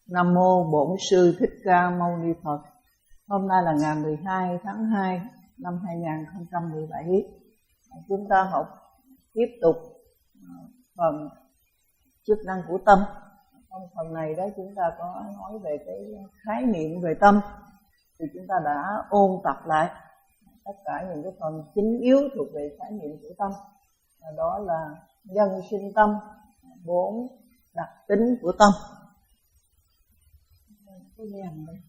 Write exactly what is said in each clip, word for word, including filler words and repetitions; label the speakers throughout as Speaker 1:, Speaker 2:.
Speaker 1: Nam mô Bổn Sư Thích Ca Mâu Ni Phật. Hôm nay là ngày mười hai tháng hai năm hai nghìn không trăm mười bảy. Chúng ta học tiếp tục phần chức năng của tâm. Trong phần này đó chúng ta có nói về cái khái niệm về tâm, thì chúng ta đã ôn tập lại tất cả những cái phần chính yếu thuộc về khái niệm của tâm. Đó là nhân sinh tâm, bốn đặc tính của tâm. Có đèn đây.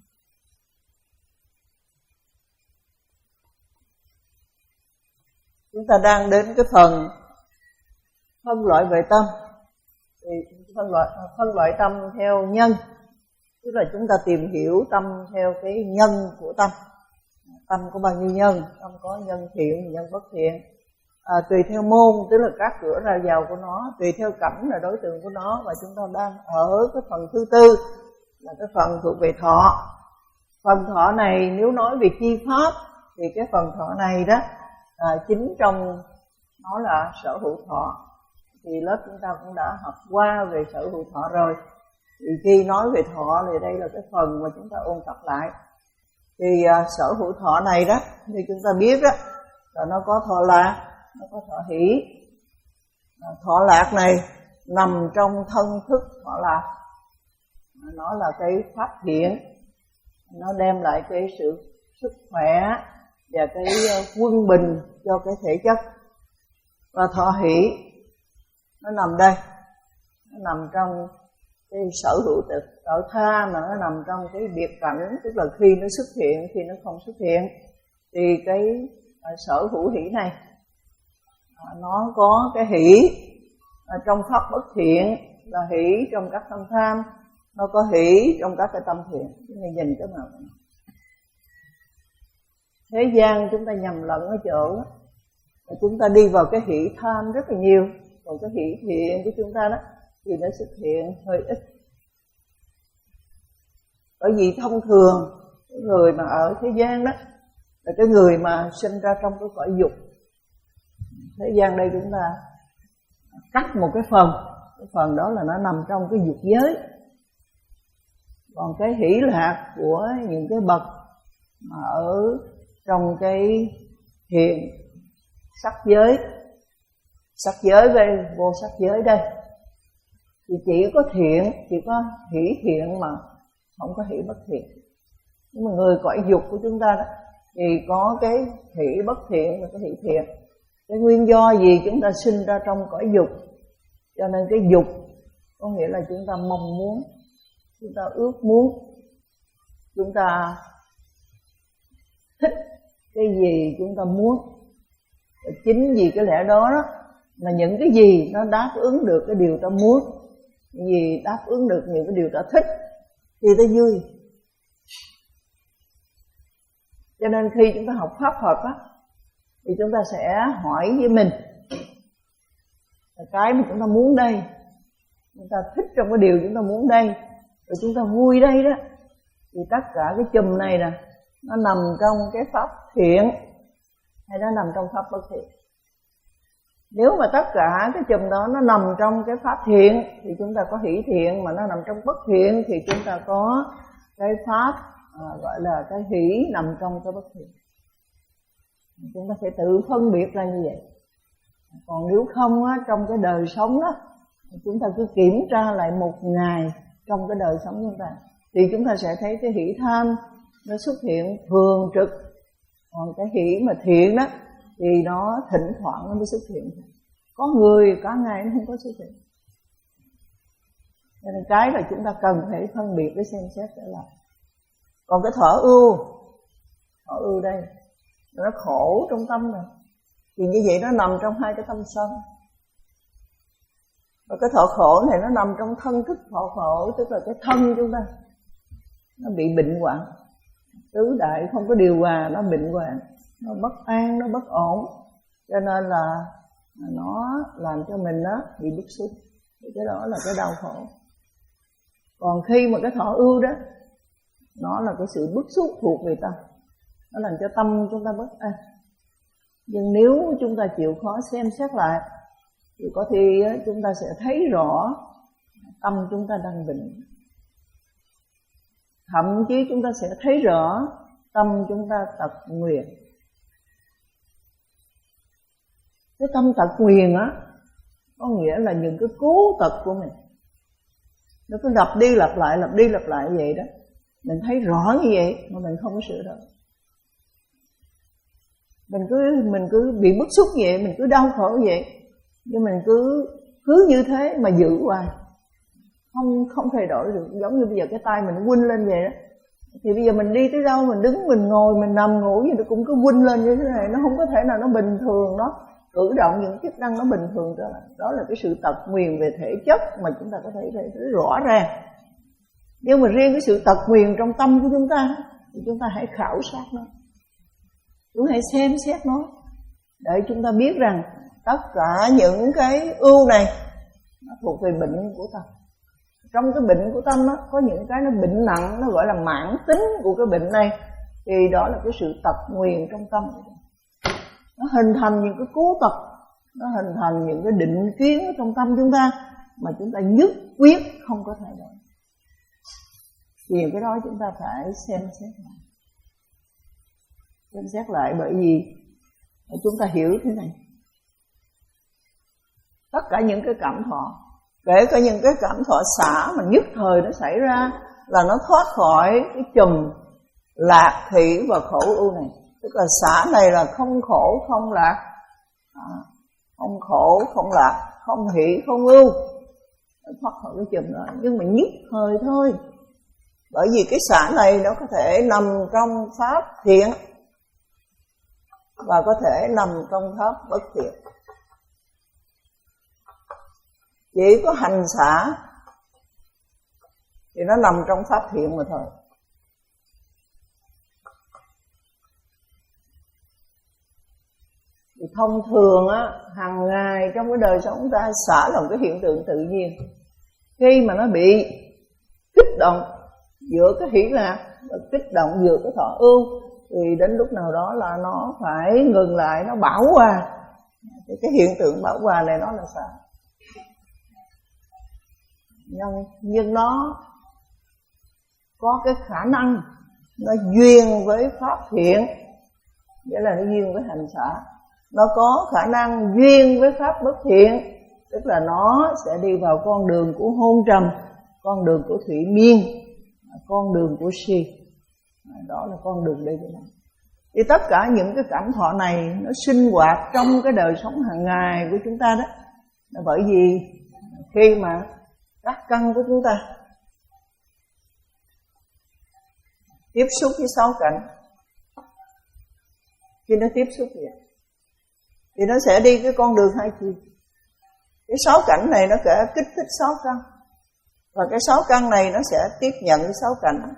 Speaker 1: Chúng ta đang đến cái phần phân loại về tâm. Thì phân loại phân loại tâm theo nhân, tức là chúng ta tìm hiểu tâm theo cái nhân của tâm. Tâm có bao nhiêu nhân? Tâm có nhân thiện, nhân bất thiện. À, tùy theo môn, tức là các cửa ra vào của nó, tùy theo cảnh là đối tượng của nó. Và chúng ta đang ở cái phần thứ tư, là cái phần thuộc về thọ. Phần thọ này nếu nói về chi pháp thì cái phần thọ này đó à, chính trong nó là sở hữu thọ. Thì lớp chúng ta cũng đã học qua về sở hữu thọ rồi. Thì khi nói về thọ thì đây là cái phần mà chúng ta ôn tập lại. Thì à, sở hữu thọ này đó thì chúng ta biết đó là nó có thọ lạc, nó có thọ hỷ. À, thọ lạc này nằm trong thân thức thọ lạc. Nó là cái pháp thiện, nó đem lại cái sự sức khỏe và cái quân bình cho cái thể chất. Và thọ hỷ nó nằm đây, nó nằm trong cái sở hữu tự, tự tha, mà nó nằm trong cái biệt cảnh, tức là khi nó xuất hiện, khi nó không xuất hiện. Thì cái à, sở hữu hỷ này à, nó có cái hỷ à, trong pháp bất thiện, là hỷ trong các tâm tham, nó có hỷ trong các cái tâm thiện. Chúng ta nhìn cái nào thế gian chúng ta nhầm lẫn ở chỗ đó, chúng ta đi vào cái hỷ tham rất là nhiều, còn cái hỷ thiện của chúng ta đó thì nó xuất hiện hơi ít. Bởi vì thông thường cái người mà ở thế gian đó là cái người mà sinh ra trong cái cõi dục. Thế gian đây chúng ta cắt một cái phần, cái phần đó là nó nằm trong cái dục giới. Còn cái hỷ lạc của những cái bậc mà ở trong cái thiện sắc giới, sắc giới với vô sắc giới đây, thì chỉ có thiện, chỉ có hỷ thiện mà không có hỷ bất thiện. Nhưng mà người cõi dục của chúng ta đó thì có cái hỷ bất thiện và cái hỷ thiện. Cái nguyên do gì chúng ta sinh ra trong cõi dục? Cho nên cái dục có nghĩa là chúng ta mong muốn, chúng ta ước muốn, chúng ta thích cái gì chúng ta muốn. Và chính vì cái lẽ đó, đó là những cái gì nó đáp ứng được cái điều ta muốn, những gì đáp ứng được những cái điều ta thích thì ta vui. Cho nên khi chúng ta học pháp Phật á, thì chúng ta sẽ hỏi với mình là cái mà chúng ta muốn đây, chúng ta thích trong cái điều chúng ta muốn đây, rồi chúng ta vui đây đó, thì tất cả cái chùm này nè nó nằm trong cái pháp thiện hay nó nằm trong pháp bất thiện. Nếu mà tất cả cái chùm đó nó nằm trong cái pháp thiện thì chúng ta có hỷ thiện, mà nó nằm trong bất thiện thì chúng ta có cái pháp à, gọi là cái hỷ nằm trong cái bất thiện. Chúng ta phải tự phân biệt ra như vậy. Còn nếu không á, trong cái đời sống đó, chúng ta cứ kiểm tra lại một ngày trong cái đời sống chúng ta, thì chúng ta sẽ thấy cái hỷ tham nó xuất hiện thường trực. Còn cái hỷ mà thiện đó thì nó thỉnh thoảng nó mới xuất hiện. Có người cả ngày nó không có xuất hiện. Nên cái là chúng ta cần phải phân biệt để xem xét trở lại. Còn cái thọ ưu, thọ ưu đây nó khổ trong tâm này, thì như vậy nó nằm trong hai cái tâm sân. Và cái thọ khổ này nó nằm trong thân thức thọ khổ, tức là cái thân chúng ta nó bị bệnh hoạn, tứ đại không có điều hòa, nó bệnh hoạn, nó bất an, nó bất ổn, cho nên là nó làm cho mình đó bị bức xúc. Thì cái đó là cái đau khổ. Còn khi mà cái thọ ưu đó, nó là cái sự bức xúc thuộc về tâm, nó làm cho tâm chúng ta bất an. Nhưng nếu chúng ta chịu khó xem xét lại thì có thể chúng ta sẽ thấy rõ tâm chúng ta đang bệnh. Thậm chí chúng ta sẽ thấy rõ tâm chúng ta tật nguyền. Cái tâm tật nguyền á có nghĩa là những cái cố tật của mình nó cứ lặp đi lặp lại, lặp đi lặp lại vậy đó. Mình thấy rõ như vậy mà mình không có sửa đổi. Mình cứ mình cứ bị bức xúc vậy, mình cứ đau khổ vậy, nhưng mình cứ cứ như thế mà giữ hoài, không không thay đổi được. Giống như bây giờ cái tay mình quinh lên vậy đó, thì bây giờ mình đi tới đâu, mình đứng, mình ngồi, mình nằm, ngủ gì nó cũng cứ quinh lên như thế này. Nó không có thể nào nó bình thường, nó cử động những chức năng nó bình thường trở lại. Đó là cái sự tật nguyền về thể chất mà chúng ta có thể thấy rõ ràng. Nhưng mà riêng cái sự tật nguyền trong tâm của chúng ta thì chúng ta hãy khảo sát nó, chúng ta hãy xem xét nó, để chúng ta biết rằng tất cả những cái ưu này nó thuộc về bệnh của tâm. Trong cái bệnh của tâm đó, có những cái nó bệnh nặng, nó gọi là mãn tính của cái bệnh này, thì đó là cái sự tật nguyền trong tâm. Nó hình thành những cái cố tật, nó hình thành những cái định kiến ở trong tâm chúng ta mà chúng ta nhất quyết không có thay đổi. Thì cái đó chúng ta phải xem xét lại. Xem xét lại bởi vì chúng ta hiểu thế này. Tất cả những cái cảm thọ, kể cả những cái cảm thọ xả mà nhất thời nó xảy ra, là nó thoát khỏi cái chùm lạc thị và khổ ưu này. Tức là xả này là không khổ không lạc, à, không khổ không lạc, không hỷ không ưu, thoát khỏi cái chùm đó. Nhưng mà nhất thời thôi. Bởi vì cái xả này nó có thể nằm trong pháp thiện và có thể nằm trong pháp bất thiện. Chỉ có hành xả thì nó nằm trong pháp thiện mà thôi. Thì thông thường á, hàng ngày trong cái đời sống ta, xả là một cái hiện tượng tự nhiên. Khi mà nó bị kích động giữa cái hỷ lạc và kích động giữa cái thọ ưu, thì đến lúc nào đó là nó phải ngừng lại, nó bảo hòa. Thì cái hiện tượng bảo hòa này nó là xả. Nhưng, nhưng nó có cái khả năng nó duyên với pháp thiện, nghĩa là nó duyên với hành xả. Nó có khả năng duyên với pháp bất thiện, tức là nó sẽ đi vào con đường của hôn trầm, con đường của thủy miên, con đường của si. Đó là con đường đi của nó. Thì tất cả những cái cảm thọ này nó sinh hoạt trong cái đời sống hàng ngày của chúng ta đó. Là bởi vì khi mà các căn của chúng ta tiếp xúc với sáu cảnh, khi nó tiếp xúc vậy thì nó sẽ đi cái con đường hai chiều. Cái sáu cảnh này nó sẽ kích thích sáu căn, và cái sáu căn này nó sẽ tiếp nhận cái sáu cảnh.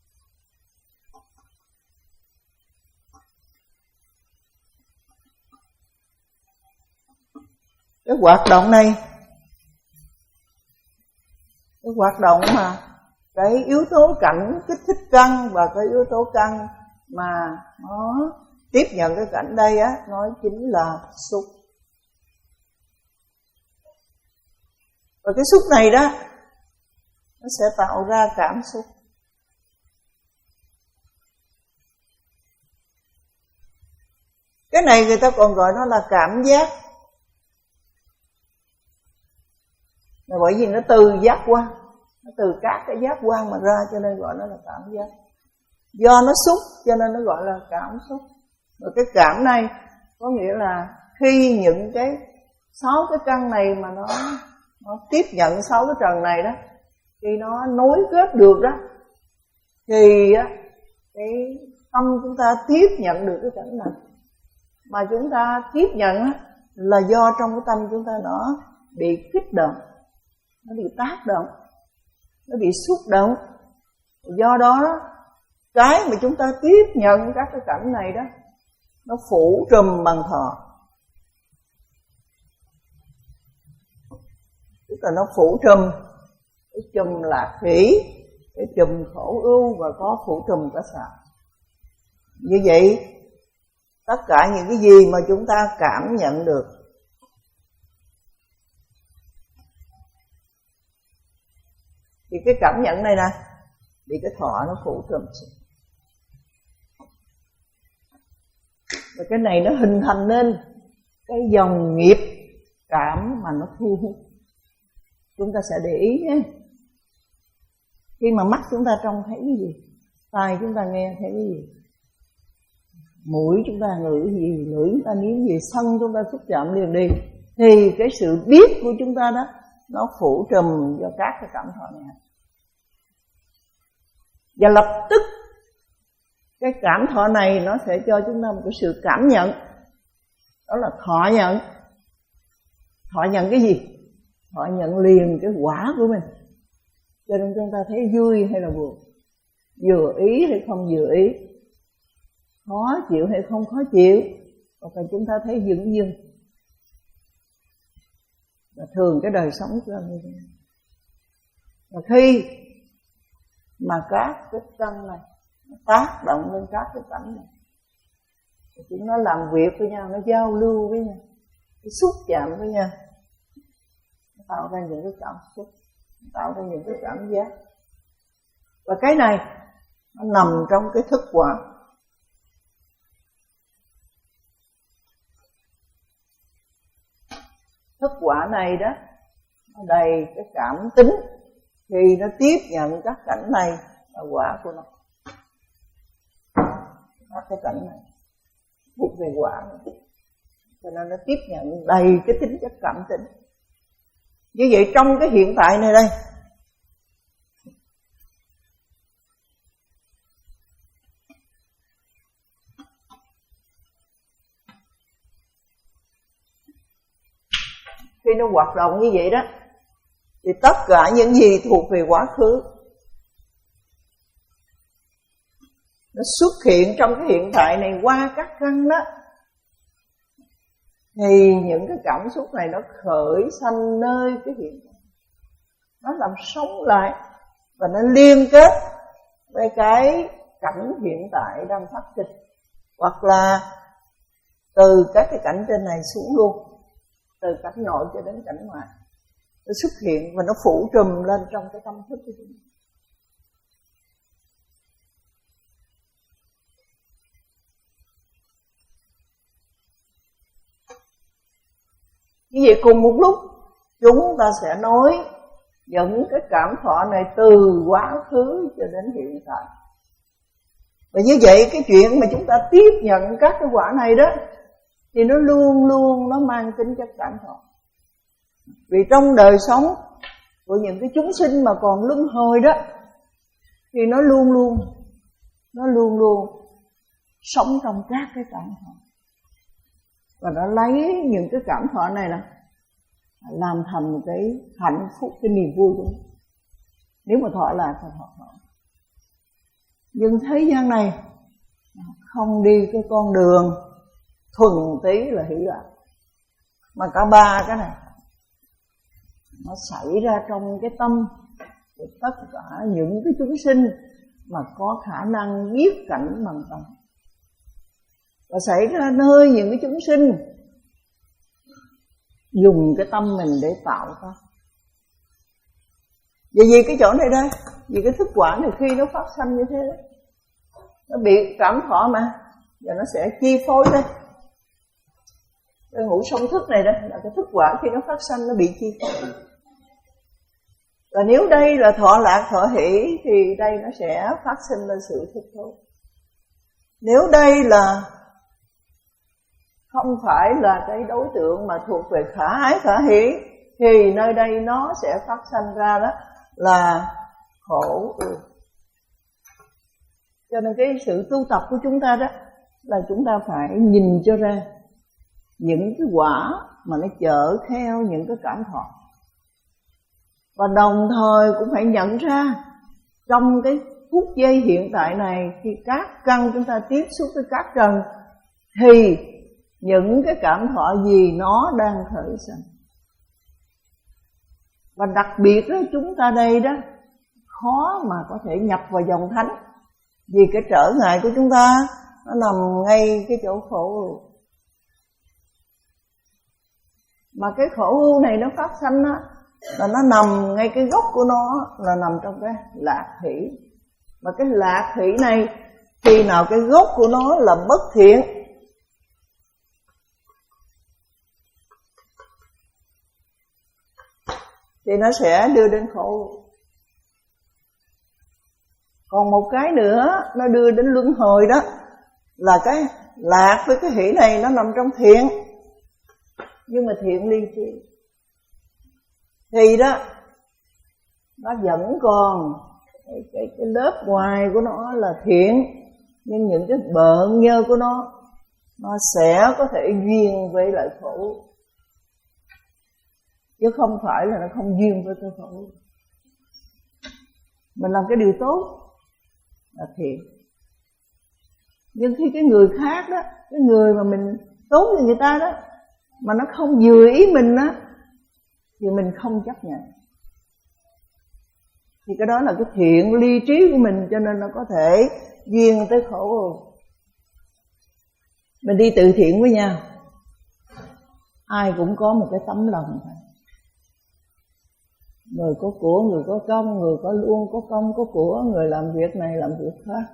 Speaker 1: Cái hoạt động này, cái hoạt động mà cái yếu tố cảnh kích thích căn và cái yếu tố căn mà nó tiếp nhận cái cảnh đây á, nói chính là xúc. Và cái xúc này đó nó sẽ tạo ra cảm xúc. Cái này người ta còn gọi nó là cảm giác. Là bởi vì nó từ giác quan, nó từ các cái giác quan mà ra, cho nên gọi nó là cảm giác. Do nó xúc cho nên nó gọi là cảm xúc. Và cái cảm này có nghĩa là khi những cái sáu cái căn này mà nó nó tiếp nhận sáu cái trần này đó, khi nó nối kết được đó, thì á, cái tâm chúng ta tiếp nhận được cái cảnh này. Mà chúng ta tiếp nhận á, là do trong cái tâm chúng ta nó bị kích động, nó bị tác động, nó bị xúc động. Do đó cái mà chúng ta tiếp nhận các cái cảnh này đó, nó phủ trùm bằng thọ. Tức là nó phủ trùm cái chùm lạc thủy, cái chùm khổ ưu, và có phủ trùm cả xả. Như vậy tất cả những cái gì mà chúng ta cảm nhận được, thì cái cảm nhận này nè, bị cái thọ nó phủ trùm. Và cái này nó hình thành nên cái dòng nghiệp cảm mà nó thu hút. Chúng ta sẽ để ý nhé. Khi mà mắt chúng ta trông thấy cái gì, tai chúng ta nghe thấy cái gì, mũi chúng ta ngửi cái gì, lưỡi chúng ta nếm gì, thân chúng ta xúc chạm liền đi, thì cái sự biết của chúng ta đó nó phủ trùm cho các cái cảm thọ này. Và lập tức cái cảm thọ này nó sẽ cho chúng ta một cái sự cảm nhận, đó là thọ nhận. Thọ nhận cái gì? Thọ nhận liền cái quả của mình. Cho nên chúng ta thấy vui hay là buồn, vừa ý hay không vừa ý, khó chịu hay không khó chịu, hoặc là chúng ta thấy dửng dưng. Và thường cái đời sống của mình như thế. Và khi mà các cái căn này nó tác động lên các cái cảnh này, thì chúng nó làm việc với nhau, nó giao lưu với nhau, nó xúc chạm với nhau, nó tạo ra những cái cảm xúc, nó tạo ra những cái cảm giác. Và cái này nó nằm trong cái thức quả. Thức quả này đó, nó đầy cái cảm tính. Khi nó tiếp nhận các cảnh này là quả của nó. Các cái cảnh này thuộc về quả này. Cho nên nó tiếp nhận đầy cái tính chất cảm tính. Như vậy trong cái hiện tại này đây, khi nó hoạt động như vậy đó, thì tất cả những gì thuộc về quá khứ nó xuất hiện trong cái hiện tại này qua các căn đó, thì những cái cảm xúc này nó khởi sanh nơi cái hiện tại, nó làm sống lại và nó liên kết với cái cảnh hiện tại đang phát sinh, hoặc là từ các cái cảnh trên này xuống luôn, từ cảnh nội cho đến cảnh ngoài, nó xuất hiện và nó phủ trùm lên trong cái tâm thức của chúng ta. Như vậy cùng một lúc chúng ta sẽ nói những cái cảm thọ này từ quá khứ cho đến hiện tại. Và như vậy cái chuyện mà chúng ta tiếp nhận các cái quả này đó, thì nó luôn luôn nó mang tính chất cảm thọ. Vì trong đời sống của những cái chúng sinh mà còn luân hồi đó, thì nó luôn luôn Nó luôn luôn sống trong các cái cảm thọ. Và nó lấy những cái cảm thọ này là làm thành một cái hạnh phúc, cái niềm vui của nó. Nếu mà thọ là phải thọ thọ. Nhưng thế gian này không đi cái con đường thuần túy là hỷ lạc, mà cả ba cái này nó xảy ra trong cái tâm của tất cả những cái chúng sinh mà có khả năng biết cảnh bằng tâm, và xảy ra nơi những cái chúng sinh dùng cái tâm mình để tạo ra. Vì vì cái chỗ này đây, vì cái thức quả này khi nó phát sanh như thế đó, nó bị cảm thọ mà, và nó sẽ chi phối đây. Cái ngũ song thức này đây là cái thức quả khi nó phát sanh nó bị chi phối. Và nếu đây là thọ lạc thọ hỷ thì đây nó sẽ phát sinh lên sự thích thú. Nếu đây là không phải là cái đối tượng mà thuộc về khả ái khả hỷ, thì nơi đây nó sẽ phát sanh ra đó là khổ ưu. Cho nên cái sự tu tập của chúng ta đó là chúng ta phải nhìn cho ra những cái quả mà nó chở theo những cái cảm thọ, và đồng thời cũng phải nhận ra trong cái phút giây hiện tại này, khi các căn chúng ta tiếp xúc với các trần, thì những cái cảm thọ gì nó đang khởi sanh. Và đặc biệt đó, chúng ta đây đó khó mà có thể nhập vào dòng thánh, vì cái trở ngại của chúng ta nó nằm ngay cái chỗ khổ ưu. Mà cái khổ ưu này nó phát sanh đó, là nó nằm ngay cái gốc của nó là nằm trong cái lạc hỷ. Mà cái lạc thủy này khi nào cái gốc của nó là bất thiện thì nó sẽ đưa đến khổ. Còn một cái nữa nó đưa đến luân hồi đó là cái lạc với cái hỷ này nó nằm trong thiện, nhưng mà thiện ly trí thì đó nó vẫn còn cái, cái, cái lớp ngoài của nó là thiện, nhưng những cái bợn nhơ của nó nó sẽ có thể duyên với lại khổ, chứ không phải là nó không duyên với cái khổ. Mình làm cái điều tốt là thiện, nhưng khi cái người khác đó, cái người mà mình tốt với người ta đó mà nó không vừa ý mình á thì mình không chấp nhận, thì cái đó là cái thiện ly trí của mình, cho nên nó có thể duyên tới khổ. Mình đi từ thiện với nhau, ai cũng có một cái tấm lòng thôi. Người có của, người có công, người có luôn có công có của, người làm việc này làm việc khác,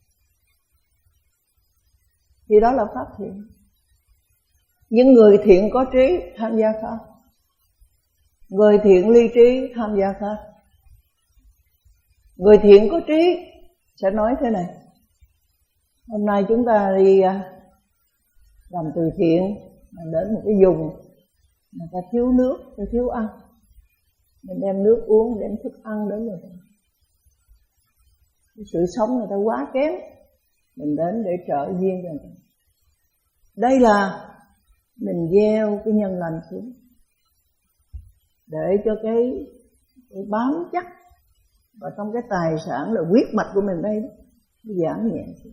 Speaker 1: thì đó là pháp thiện. Những người thiện có trí tham gia khác, người thiện ly trí tham gia khác. Người thiện có trí sẽ nói thế này: hôm nay chúng ta đi làm từ thiện, đến một cái vùng người ta thiếu nước, người thiếu ăn, mình đem nước uống, đem thức ăn đến người ta. Cái sự sống người ta quá kém, mình đến để trợ duyên cho người ta. Đây là mình gieo cái nhân lành xuống để cho cái, cái bám chắc và trong cái tài sản là huyết mạch của mình đây đó, nó giảm nhẹ xuống.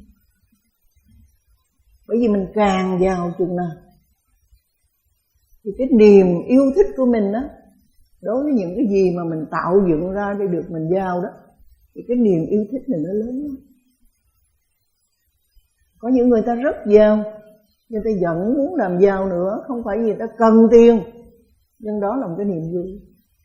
Speaker 1: Bởi vì mình càng giàu chừng nào thì cái niềm yêu thích của mình đó, đối với những cái gì mà mình tạo dựng ra để được mình giàu đó, thì cái niềm yêu thích này nó lớn lắm. Có những người ta rất giàu, nhưng ta vẫn muốn làm giàu nữa, không phải vì ta cần tiền, nhưng đó là một cái niềm vui.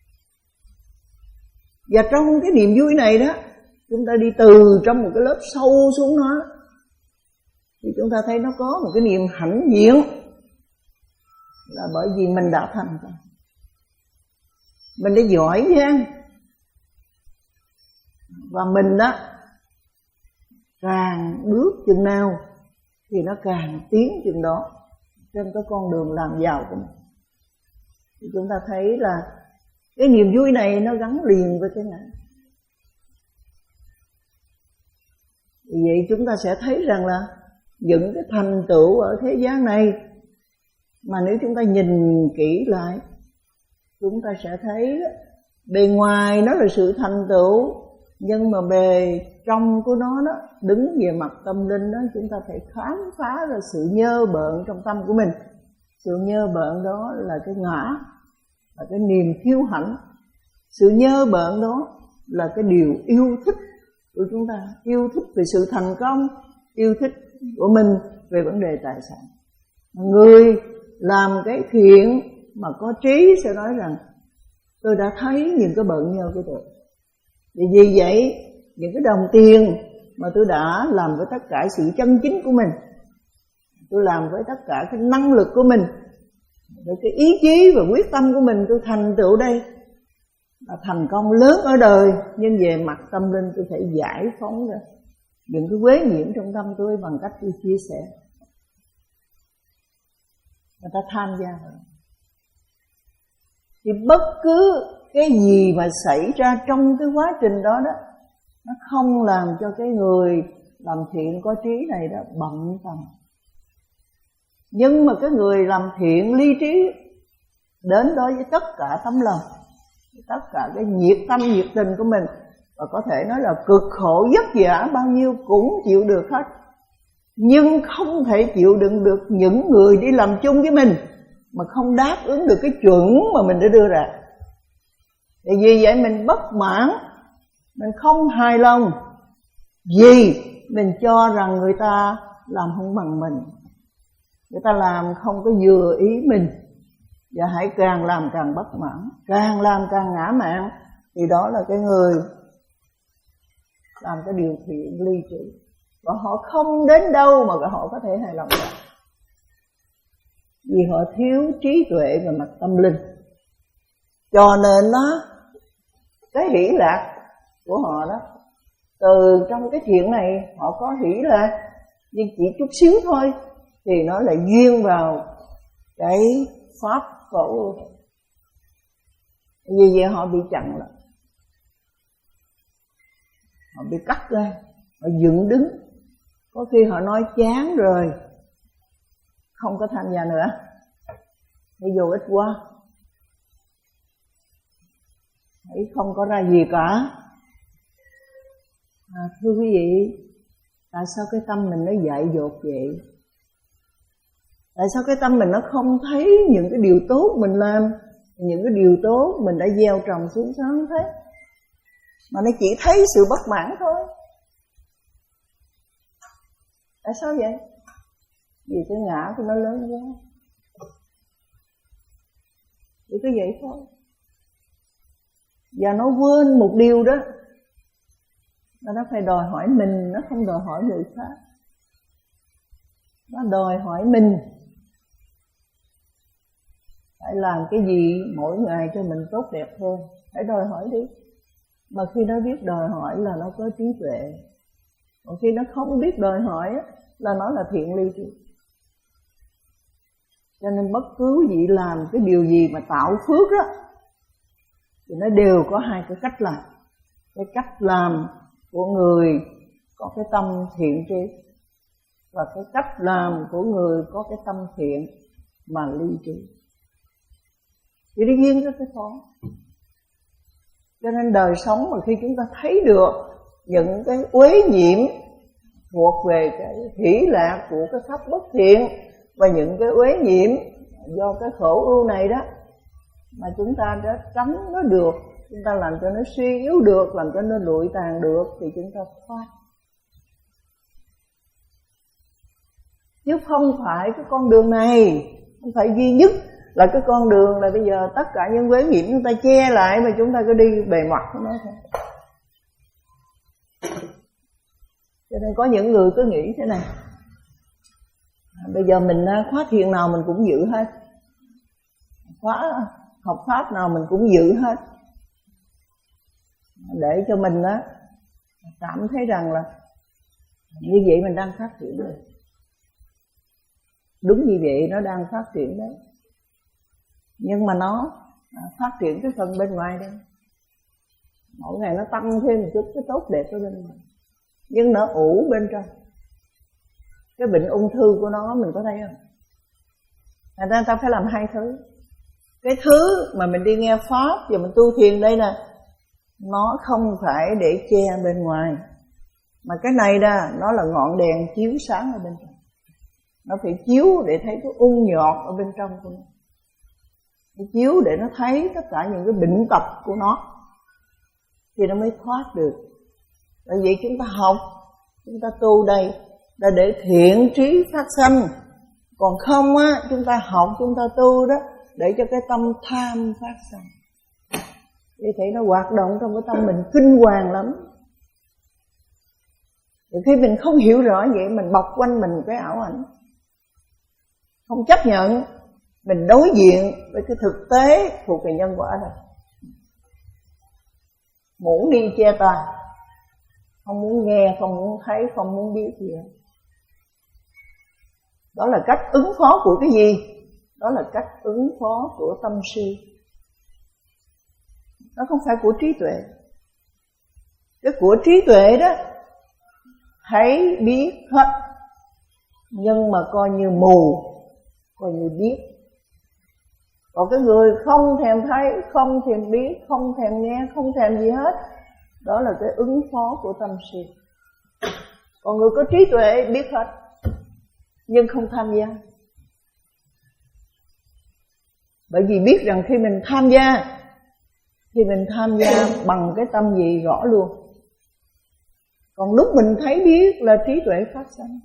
Speaker 1: Và trong cái niềm vui này đó, chúng ta đi từ trong một cái lớp sâu xuống nó, thì chúng ta thấy nó có một cái niềm hãnh diện, là bởi vì mình đã thành công, mình đã giỏi giang, và mình đó càng bước chừng nào thì nó càng tiến chừng đó trên cái con đường làm giàu của mình. Thì chúng ta thấy là cái niềm vui này nó gắn liền với cái này. Vì vậy chúng ta sẽ thấy rằng là những cái thành tựu ở thế gian này mà nếu chúng ta nhìn kỹ lại, chúng ta sẽ thấy bề ngoài nó là sự thành tựu, nhưng mà bề trong của nó đó, đứng về mặt tâm linh đó, chúng ta phải khám phá ra sự nhơ bợn trong tâm của mình. Sự nhơ bợn đó là cái ngã, là cái niềm kiêu hãnh. Sự nhơ bợn đó là cái điều yêu thích của chúng ta, yêu thích về sự thành công, yêu thích của mình về vấn đề tài sản. Người làm cái thiện mà có trí sẽ nói rằng tôi đã thấy những cái bận nhơ của tôi. Vì vì vậy những cái đồng tiền mà tôi đã làm với tất cả sự chân chính của mình, tôi làm với tất cả cái năng lực của mình, với cái ý chí và quyết tâm của mình, tôi thành tựu đây là thành công lớn ở đời. Nhưng về mặt tâm linh tôi phải giải phóng ra những cái quế nhiễm trong tâm tôi bằng cách tôi chia sẻ. Người ta tham gia vào. Thì bất cứ cái gì mà xảy ra trong cái quá trình đó đó, nó không làm cho cái người làm thiện có trí này đó bận tâm. Nhưng mà cái người làm thiện ly trí đến đó với tất cả tấm lòng, tất cả cái nhiệt tâm nhiệt tình của mình, và có thể nói là cực khổ vất vả bao nhiêu cũng chịu được hết, nhưng không thể chịu đựng được những người đi làm chung với mình mà không đáp ứng được cái chuẩn mà mình đã đưa ra. Thì vì vậy mình bất mãn, mình không hài lòng, vì mình cho rằng người ta làm không bằng mình, người ta làm không có vừa ý mình. Và hãy càng làm càng bất mãn, càng làm càng ngã mạn, thì đó là cái người làm cái điều thiện ly trụ, và họ không đến đâu mà họ có thể hài lòng được, vì họ thiếu trí tuệ về mặt tâm linh. Cho nên nó cái hỷ lạc của họ đó, từ trong cái chuyện này họ có hỷ lạc nhưng chỉ chút xíu thôi, thì nó lại duyên vào cái pháp khổ. Vì vậy họ bị chặn lại, họ bị cắt ra, họ dựng đứng. Có khi họ nói chán rồi, không có tham gia nữa, bây giờ ít quá, thấy không có ra gì cả. À, thưa quý vị, tại sao cái tâm mình nó dại dột vậy? Tại sao cái tâm mình nó không thấy những cái điều tốt mình làm, những cái điều tốt mình đã gieo trồng xuống sáng thế, mà nó chỉ thấy sự bất mãn thôi? Tại sao vậy? Vì cái ngã của nó lớn quá, chỉ có vậy thôi. Và nó quên một điều đó, là nó phải đòi hỏi mình, nó không đòi hỏi người khác. Nó đòi hỏi mình phải làm cái gì mỗi ngày cho mình tốt đẹp hơn, phải đòi hỏi đi. Mà khi nó biết đòi hỏi là nó có trí tuệ, còn khi nó không biết đòi hỏi là nó là thiện ly trụ. Cho nên bất cứ vị làm cái điều gì mà tạo phước đó, thì nó đều có hai cái cách làm. Cái cách làm của người có cái tâm thiện trí, và cái cách làm của người có cái tâm thiện mà ly trụ. Thì đương nhiên rất cái khó. Cho nên đời sống mà khi chúng ta thấy được những cái uế nhiễm thuộc về cái hỷ lạc của cái pháp bất thiện, và những cái uế nhiễm do cái khổ ưu này đó, mà chúng ta đã tránh nó được, chúng ta làm cho nó suy yếu được, làm cho nó lụi tàn được, thì chúng ta thoát. Chứ không phải cái con đường này, không phải duy nhất là cái con đường là bây giờ tất cả những uế nhiễm chúng ta che lại, mà chúng ta cứ đi bề mặt của nó thôi. Cho nên có những người cứ nghĩ thế này, bây giờ mình khóa thiền nào mình cũng giữ hết, khóa học pháp nào mình cũng giữ hết, để cho mình á cảm thấy rằng là như vậy mình đang phát triển rồi. Đúng như vậy, nó đang phát triển đấy, nhưng mà nó phát triển cái phần bên ngoài đây, mỗi ngày nó tăng thêm một chút cái tốt đẹp ở bên ngoài, nhưng nó ủ bên trong. Cái bệnh ung thư của nó mình có thấy không? Thành ra ta phải làm hai thứ. Cái thứ mà mình đi nghe pháp và mình tu thiền đây nè, nó không phải để che bên ngoài, mà cái này đó, nó là ngọn đèn chiếu sáng ở bên trong. Nó phải chiếu để thấy cái ung nhọt ở bên trong của nó, nó chiếu để nó thấy tất cả những cái bệnh tật của nó, thì nó mới thoát được. Bởi vậy chúng ta học, chúng ta tu đây là để thiện trí phát sanh. Còn không á, chúng ta học, chúng ta tu đó để cho cái tâm tham phát sanh. Vì thế nó hoạt động trong cái tâm mình kinh hoàng lắm. Thì khi mình không hiểu rõ vậy, mình bọc quanh mình cái ảo ảnh, không chấp nhận, mình đối diện với cái thực tế thuộc về nhân quả này. Muốn đi che ta, không muốn nghe, không muốn thấy, không muốn biết gì hết. Đó là cách ứng phó của cái gì? Đó là cách ứng phó của tâm si. Nó không phải của trí tuệ. Cái của trí tuệ đó, thấy biết hết, nhưng mà coi như mù, coi như biết. Còn cái người không thèm thấy, không thèm biết, không thèm nghe, không thèm gì hết, đó là cái ứng phó của tâm si. Còn người có trí tuệ biết hết, nhưng không tham gia. Bởi vì biết rằng khi mình tham gia, thì mình tham gia bằng cái tâm gì rõ luôn. Còn lúc mình thấy biết là trí tuệ phát sanh.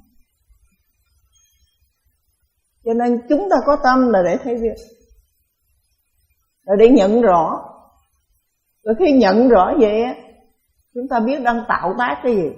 Speaker 1: Cho nên chúng ta có tâm là để thấy biết, là để nhận rõ. Rồi khi nhận rõ vậy á, chúng ta biết đang tạo tác cái gì.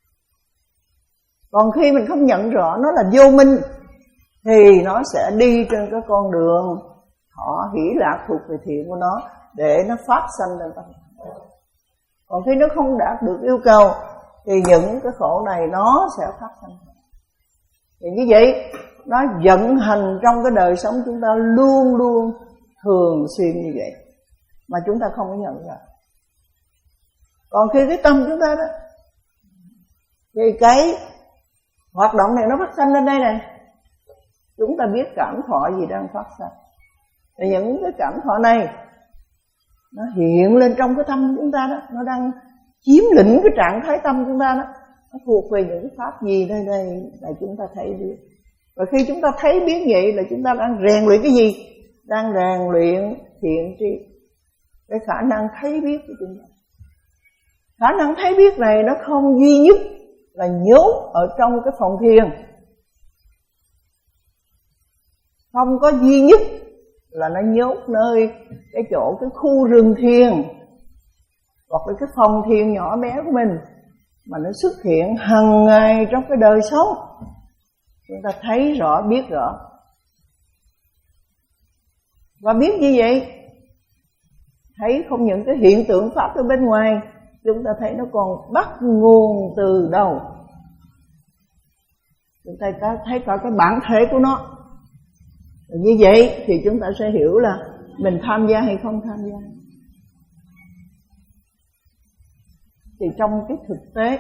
Speaker 1: Còn khi mình không nhận rõ nó là vô minh thì nó sẽ đi trên cái con đường thọ hỷ lạc thuộc về thiện của nó để nó phát sanh lên tâm. Còn khi nó không đạt được yêu cầu thì những cái khổ này nó sẽ phát sanh. Thì như vậy nó vận hành trong cái đời sống chúng ta luôn luôn thường xuyên như vậy mà chúng ta không có nhận ra. Còn khi cái tâm chúng ta đó thì cái hoạt động này nó phát sanh lên đây này, chúng ta biết cảm thọ gì đang phát sanh. Thì những cái cảm thọ này nó hiện lên trong cái tâm chúng ta đó, nó đang chiếm lĩnh cái trạng thái tâm chúng ta đó. Nó thuộc về những pháp gì đây đây là chúng ta thấy biết. Và khi chúng ta thấy biết vậy là chúng ta đang rèn luyện cái gì? Đang rèn luyện thiện tri, cái khả năng thấy biết của chúng ta. Khả năng thấy biết này nó không duy nhất là nhốt ở trong cái phòng thiền, không có duy nhất là nó nhốt nơi cái chỗ cái khu rừng thiền hoặc là cái phòng thiền nhỏ bé của mình, mà nó xuất hiện hàng ngày trong cái đời sống. Chúng ta thấy rõ, biết rõ. Và biết như vậy, thấy không những cái hiện tượng pháp ở bên ngoài, chúng ta thấy nó còn bắt nguồn từ đầu. Chúng ta thấy cả cái bản thể của nó. Như vậy thì chúng ta sẽ hiểu là mình tham gia hay không tham gia. Thì trong cái thực tế,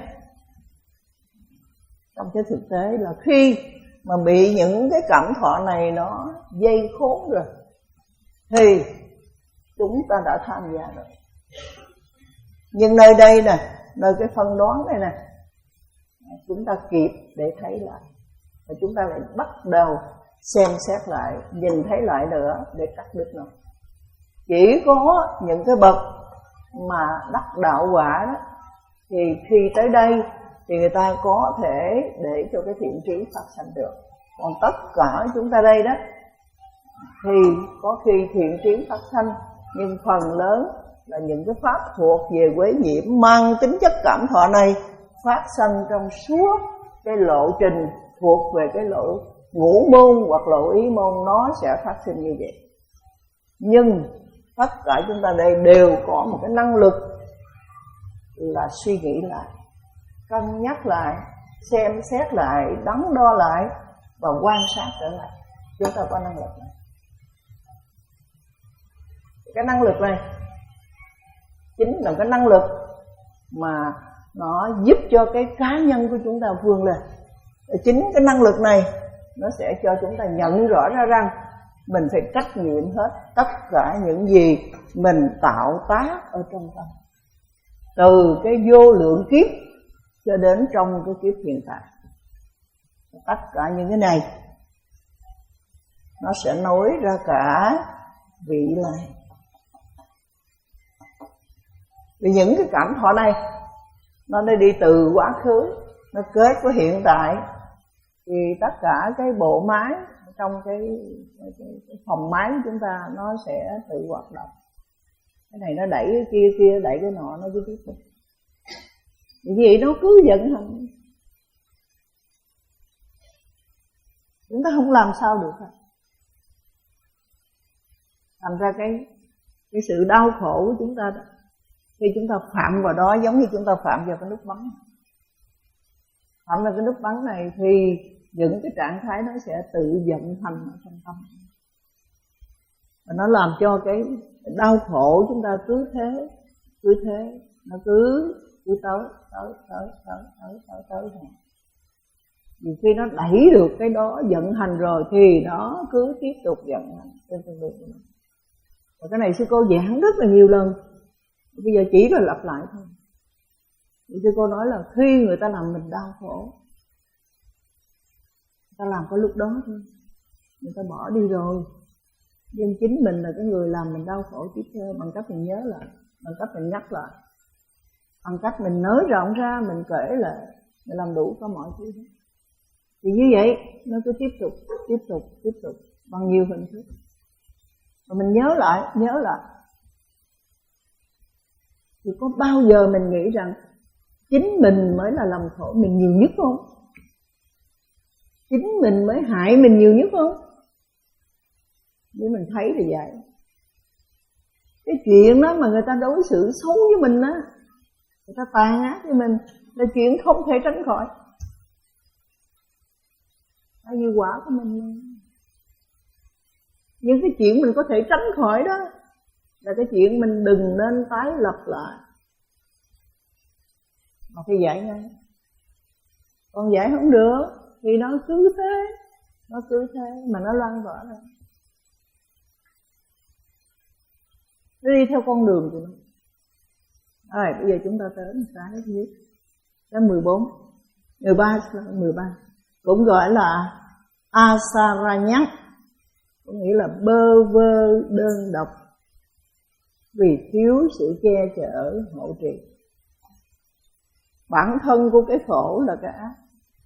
Speaker 1: trong cái thực tế là khi mà bị những cái cảm thọ này nó dây khốn rồi thì chúng ta đã tham gia rồi. Nhưng nơi đây nè, nơi cái phân đoán này nè, chúng ta kịp để thấy lại. Và chúng ta lại bắt đầu xem xét lại, nhìn thấy lại nữa để cắt đứt nó. Chỉ có những cái bậc mà đắc đạo quả đó, thì khi tới đây thì người ta có thể để cho cái thiện trí phát sanh được. Còn tất cả chúng ta đây đó thì có khi thiện trí phát sanh, nhưng phần lớn là những cái pháp thuộc về quế nhiễm mang tính chất cảm thọ này phát sanh trong suốt cái lộ trình thuộc về cái lộ ngũ môn hoặc lộ ý môn, nó sẽ phát sinh như vậy. Nhưng tất cả chúng ta đây đều có một cái năng lực là suy nghĩ lại, cân nhắc lại, xem xét lại, đắn đo lại và quan sát trở lại. Chúng ta có năng lực này. Cái năng lực này chính là cái năng lực mà nó giúp cho cái cá nhân của chúng ta vươn lên. Chính cái năng lực này nó sẽ cho chúng ta nhận rõ ra rằng mình phải trách nhiệm hết tất cả những gì mình tạo tác ở trong tâm, từ cái vô lượng kiếp cho đến trong cái kiếp hiện tại. Tất cả những cái này nó sẽ nối ra cả vị lai. Vì những cái cảm thọ này nó đã đi từ quá khứ, nó kết với hiện tại, thì tất cả cái bộ máy trong cái, cái, cái, cái phòng máy của chúng ta nó sẽ tự hoạt động. Cái này nó đẩy cái kia, kia đẩy cái nọ, nó cứ tiếp tục. Vì vậy nó cứ vận hành, chúng ta không làm sao được hết. Thành ra cái cái sự đau khổ của chúng ta đó, khi chúng ta phạm vào đó giống như chúng ta phạm vào cái nút bấm. Phạm vào cái nút bấm này thì những cái trạng thái nó sẽ tự vận hành ở trong tâm. Và nó làm cho cái đau khổ chúng ta cứ thế, cứ thế, nó cứ cứ tới, tới, tới, tới, tới, tới, tới thôi. Vì khi nó đẩy được cái đó vận hành rồi thì nó cứ tiếp tục vận hành trên con đường của nó. Và cái này sư cô giảng rất là nhiều lần, bây giờ chỉ là lặp lại thôi. Thì sư cô nói là khi người ta làm mình đau khổ, người ta làm có lúc đó thôi, người ta bỏ đi rồi. Nhưng chính mình là cái người làm mình đau khổ tiếp theo, bằng cách mình nhớ lại, bằng cách mình nhắc lại, bằng cách mình nới rộng ra, mình kể lại, mình làm đủ có mọi thứ hết. Thì như vậy nó cứ tiếp tục, tiếp tục, tiếp tục bằng nhiều hình thức. Và mình nhớ lại, nhớ lại. thì có bao giờ mình nghĩ rằng chính mình mới là làm khổ mình nhiều nhất không? Chính mình mới hại mình nhiều nhất không? Nhưng mình thấy là vậy. Cái chuyện đó mà người ta đối xử xấu với mình á, người ta tàn ác với mình, là chuyện không thể tránh khỏi. Tại vì quả của mình. Nhưng cái chuyện mình có thể tránh khỏi đó là cái chuyện mình đừng nên tái lập lại. Mà phải giải ngay. Còn giải không được thì nó cứ thế, nó cứ thế mà nó lan tỏa ra. Nó đi theo con đường của nó. Rồi bây giờ chúng ta tới một cái thứ nhất, cái mười bốn, mười ba, mười ba cũng gọi là Asaranyat, có nghĩa là bơ vơ đơn độc vì thiếu sự che chở hộ trì. Bản thân của cái khổ là cái ác,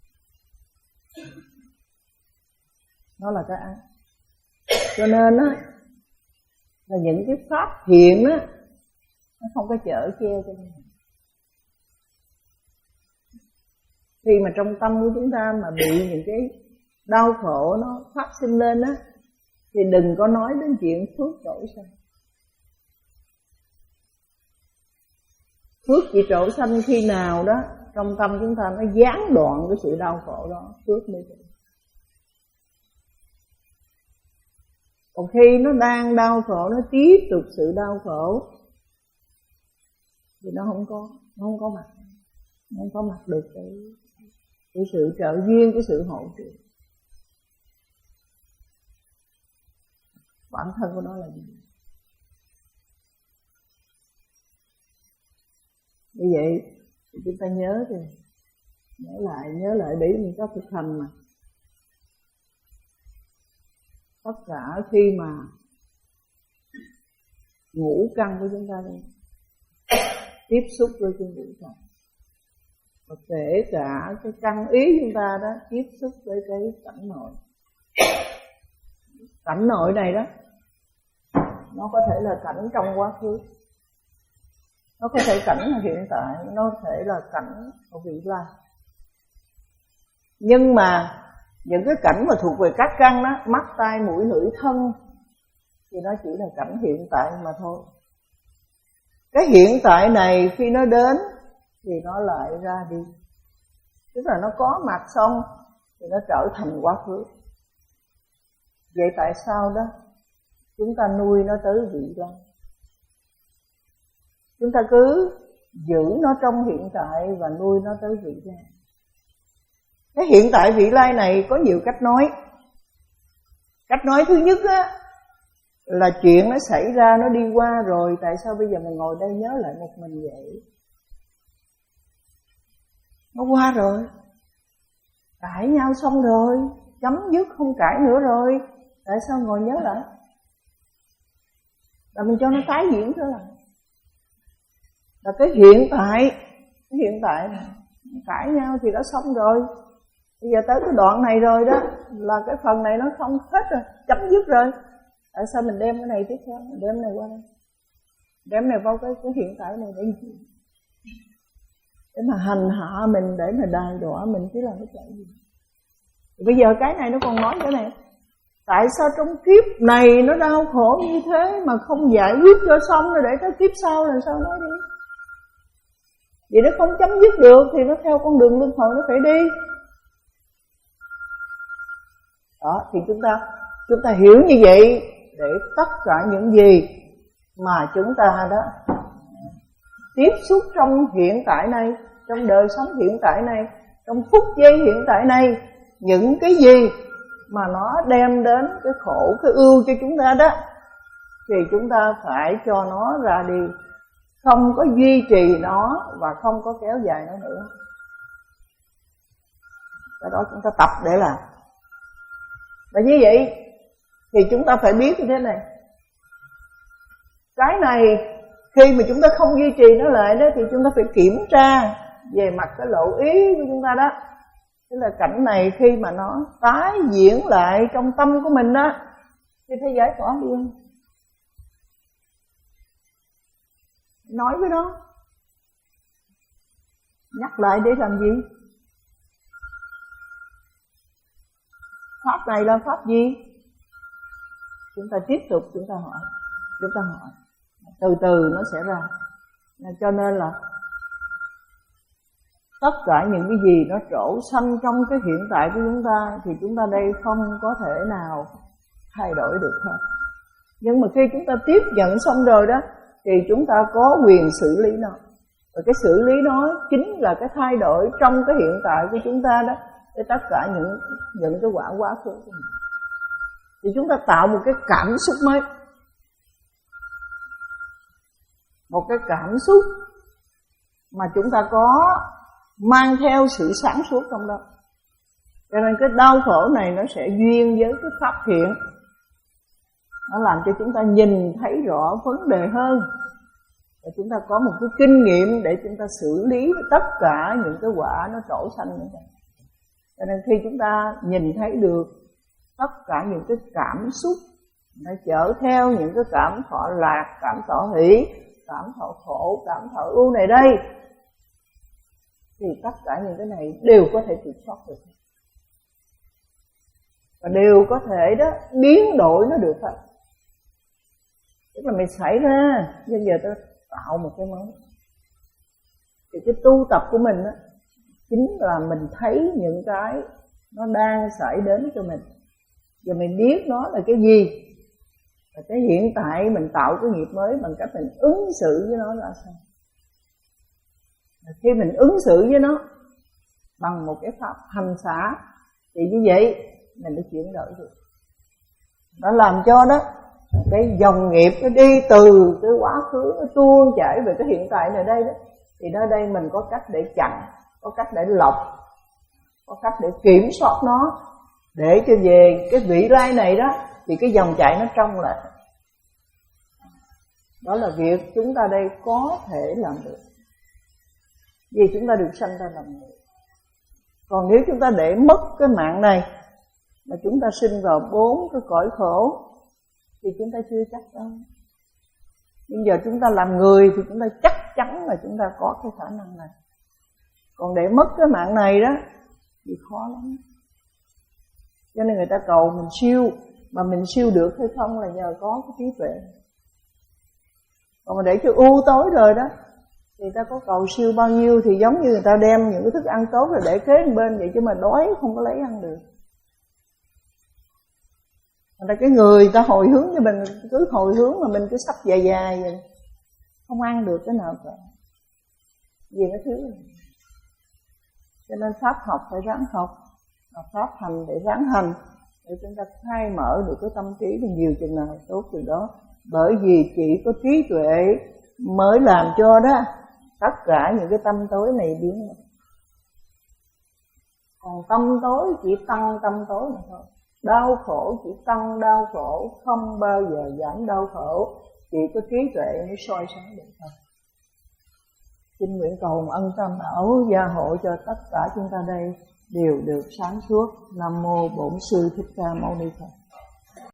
Speaker 1: nó là cái ác. Cho nên á là những cái pháp thiện á nó không có chở che cho mình. Khi mà trong tâm của chúng ta mà bị những cái đau khổ nó phát sinh lên á, thì đừng có nói đến chuyện phước trổ sanh. Phước chỉ trổ sanh khi nào đó trong tâm chúng ta nó gián đoạn cái sự đau khổ đó, phước mới trổ. Còn khi nó đang đau khổ, nó tiếp tục sự đau khổ thì nó không có, nó không có mặt, nó không có mặt được cái, cái sự trợ duyên, cái sự hộ trì. Bản thân của nó là gì? Như vậy thì chúng ta nhớ thì nhớ lại, nhớ lại để mình có thực hành mà. Tất cả khi mà ngũ căn của chúng ta đây tiếp xúc với cái ngũ căn, và kể cả cái căn ý chúng ta đó tiếp xúc với cái cảnh nội. Cảnh nội này đó, nó có thể là cảnh trong quá khứ, nó có thể cảnh là hiện tại, nó có thể là cảnh ở vị lai. Nhưng mà những cái cảnh mà thuộc về các căn đó, mắt, tai, mũi, lưỡi, thân, thì nó chỉ là cảnh hiện tại mà thôi. Cái hiện tại này khi nó đến thì nó lại ra đi, tức là nó có mặt xong thì nó trở thành quá khứ. Vậy tại sao đó chúng ta nuôi nó tới vị lai? Chúng ta cứ giữ nó trong hiện tại và nuôi nó tới vị lai. Cái hiện tại vị lai này có nhiều cách nói. Cách nói thứ nhất á, là chuyện nó xảy ra, nó đi qua rồi, tại sao bây giờ mình ngồi đây nhớ lại một mình vậy? Nó qua rồi, cãi nhau xong rồi, chấm dứt không cãi nữa rồi, tại sao ngồi nhớ lại? Là mình cho nó tái diễn thôi à. Là cái hiện tại, cái hiện tại này, cãi nhau thì đã xong rồi. Bây giờ tới cái đoạn này rồi đó, là cái phần này nó không hết rồi, chấm dứt rồi. Tại sao mình đem cái này tiếp theo, mình đem cái này qua đây, đem này vào cái, cái hiện tại này để gì? Để mà hành hạ mình, để mà đài đọa mình, chứ làm cái chuyện gì? Bây giờ cái này nó còn nói cái này, tại sao trong kiếp này nó đau khổ như thế mà không giải quyết cho xong rồi để tới kiếp sau làm sao nói đi? Vậy nó không chấm dứt được thì nó theo con đường luân hồi nó phải đi. Đó, thì chúng ta chúng ta hiểu như vậy để tất cả những gì mà chúng ta đó tiếp xúc trong hiện tại này, trong đời sống hiện tại này, trong phút giây hiện tại này, những cái gì mà nó đem đến cái khổ, cái ưu cho chúng ta đó, thì chúng ta phải cho nó ra đi, không có duy trì nó và không có kéo dài nó nữa. Cái đó chúng ta tập để làm. Và như vậy thì chúng ta phải biết như thế này, cái này khi mà chúng ta không duy trì nó lại đó, thì chúng ta phải kiểm tra về mặt cái lộ ý của chúng ta đó. Tức là cảnh này khi mà nó tái diễn lại trong tâm của mình đó, thì phải giải tỏa luôn. Nói với nó, Nhắc lại để làm gì? Pháp này là pháp gì? Chúng ta tiếp tục chúng ta hỏi, chúng ta hỏi, từ từ nó sẽ ra. Cho nên là tất cả những cái gì nó trổ sanh trong cái hiện tại của chúng ta thì chúng ta đây không có thể nào thay đổi được hết. Nhưng mà khi chúng ta tiếp nhận xong rồi đó thì chúng ta có quyền xử lý nó. Và cái xử lý nó chính là cái thay đổi trong cái hiện tại của chúng ta đó, để tất cả những những cái quả quá khứ của mình. Thì chúng ta tạo một cái cảm xúc mới, một cái cảm xúc mà chúng ta có mang theo sự sáng suốt trong đó. Cho nên cái đau khổ này nó sẽ duyên với cái pháp thiện, nó làm cho chúng ta nhìn thấy rõ vấn đề hơn, và chúng ta có một cái kinh nghiệm để chúng ta xử lý tất cả những cái quả nó trổ sanh như vậy. Cho nên khi chúng ta nhìn thấy được tất cả những cái cảm xúc nó chở theo những cái cảm thọ lạc, cảm thọ hỷ, cảm thọ khổ, cảm thọ ưu này đây, thì tất cả những cái này đều có thể kiểm soát được, và đều có thể đó biến đổi nó được hết. Tức là mình xảy ra, bây giờ tôi tạo một cái mới. Thì cái tu tập của mình đó, chính là mình thấy những cái nó đang xảy đến cho mình, và mình biết nó là cái gì. Và cái hiện tại mình tạo cái nghiệp mới bằng cách mình ứng xử với nó là sao. Và khi mình ứng xử với nó bằng một cái pháp hành xả, thì như vậy mình mới chuyển đổi được. Nó làm cho đó cái dòng nghiệp nó đi từ cái quá khứ, nó tuôn chảy về cái hiện tại này đây đó. Thì nơi đây mình có cách để chặn, có cách để lọc, có cách để kiểm soát nó, để cho về cái vị lai này đó thì cái dòng chảy nó trong lại. Đó là việc chúng ta đây có thể làm được, vì chúng ta được sanh ra làm người. Còn nếu chúng ta để mất cái mạng này mà chúng ta sinh vào bốn cái cõi khổ thì chúng ta chưa chắc đâu. Bây giờ chúng ta làm người thì chúng ta chắc chắn là chúng ta có cái khả năng này. Còn để mất cái mạng này đó thì khó lắm. Cho nên người ta cầu mình siêu, mà mình siêu được hay không là nhờ có cái trí tuệ. Còn mà để cho u tối rồi đó thì người ta có cầu siêu bao nhiêu thì giống như người ta đem những cái thức ăn tốt rồi để kế bên vậy, chứ mà đói không có lấy ăn được. Thành ra cái người ta hồi hướng cho mình, cứ hồi hướng mà mình cứ sắp dài dài vậy, không ăn được cái nào cả, vì cái thứ này. Cho nên pháp học phải ráng học, và pháp hành để ráng hành, để chúng ta khai mở được cái tâm trí thì nhiều chừng nào tốt chừng đó. Bởi vì chỉ có trí tuệ mới làm cho đó tất cả những cái tâm tối này biến mất. Còn tâm tối chỉ tăng tâm tối mà thôi. Đau khổ chỉ tăng đau khổ, không bao giờ giảm đau khổ. Chỉ có trí tuệ mới soi sáng được thôi. Xin nguyện cầu ân tam bảo gia hộ cho tất cả chúng ta đây đều được sáng suốt. Nam mô Bổn Sư Thích Ca Mâu Ni Phật.